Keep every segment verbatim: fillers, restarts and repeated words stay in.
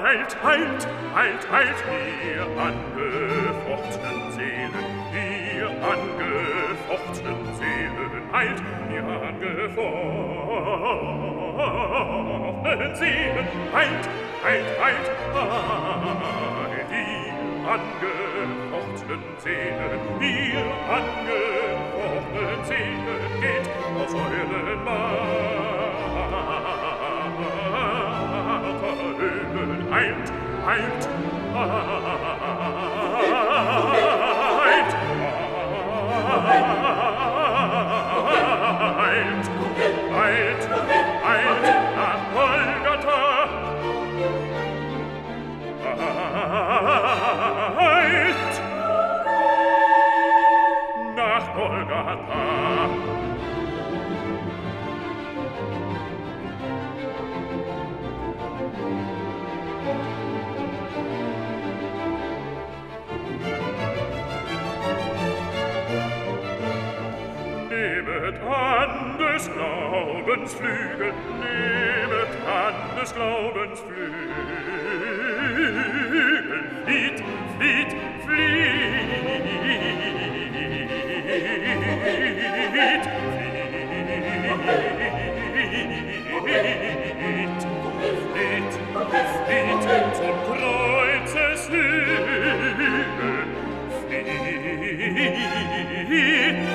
Heilt, heilt, heilt, heilt, ihr angefochtenen Seelen, ihr angefochtenen Seelen, heilt, ihr angefochtenen Seelen, heilt, heilt, heilt, heilt, ihr angefochtenen Seelen, ihr angefochtenen Seelen, geht aus euren Marterhöhlen, heilt, heilt, heilt, heilt, heilt, heilt, nach Golgatha, heilt, nach Golgatha. Nehmet an des Glaubens Flügel, nehmet an des Glaubens Flügel, flieht, flieht, flieht, flieht, flieht, flieht, zum Kreuzeshügel, flieht,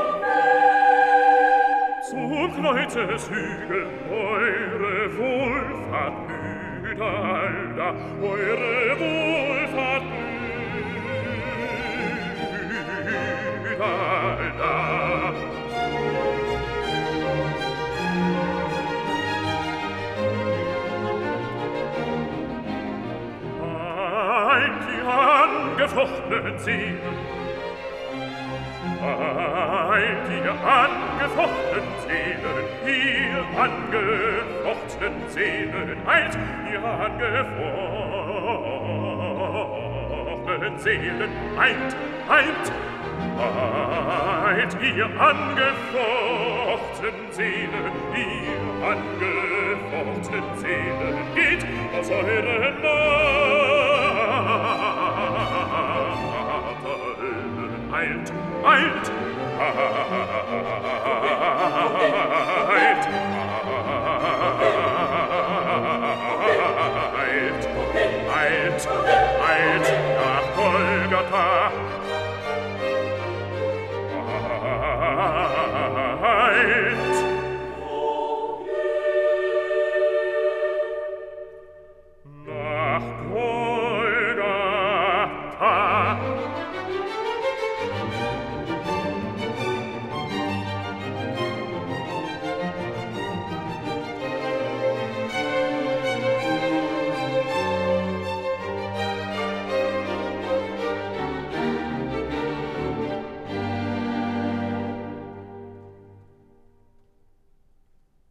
zum Kreuzeshügel, eure Wohlfahrt überall da, eure Wohlfahrt überall da. Heilt die angefochtenen Seelen, heilt ihr angefochtenen Seelen, ihr angefochtenen Seelen, heilt ihr angefochtenen Seelen, heilt, heilt, heilt ihr angefochtenen Seelen, ihr angefochtenen Seelen, geht aus euren Marterhöhlen, heilt, heilt, heilt, heilt,